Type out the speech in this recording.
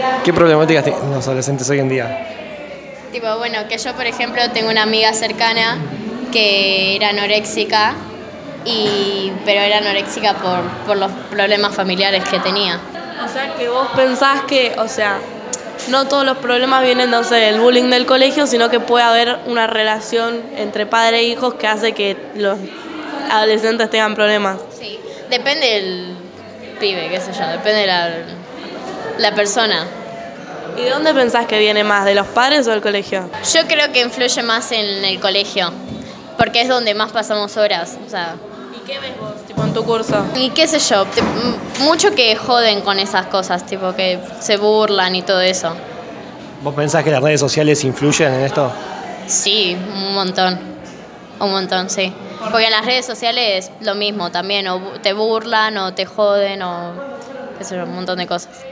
¿Qué problemáticas tienen los adolescentes hoy en día? Tipo, bueno, que yo, por ejemplo, tengo una amiga cercana que era anoréxica, pero era anoréxica por los problemas familiares que tenía. O sea, que vos pensás que, o sea, no todos los problemas vienen, no sé, del bullying del colegio, sino que puede haber una relación entre padre e hijos que hace que los adolescentes tengan problemas. Sí, depende del pibe, qué sé yo, depende de la persona. ¿Y de dónde pensás que viene más, de los padres o del colegio? Yo creo que influye más en el colegio, porque es donde más pasamos horas, o sea. ¿Y qué ves vos, tipo, en tu curso? Y qué sé yo, mucho que joden con esas cosas, tipo que se burlan y todo eso. ¿Vos pensás que las redes sociales influyen en esto? Sí, un montón, sí. Porque en las redes sociales lo mismo también, o te burlan o te joden o qué sé yo, un montón de cosas.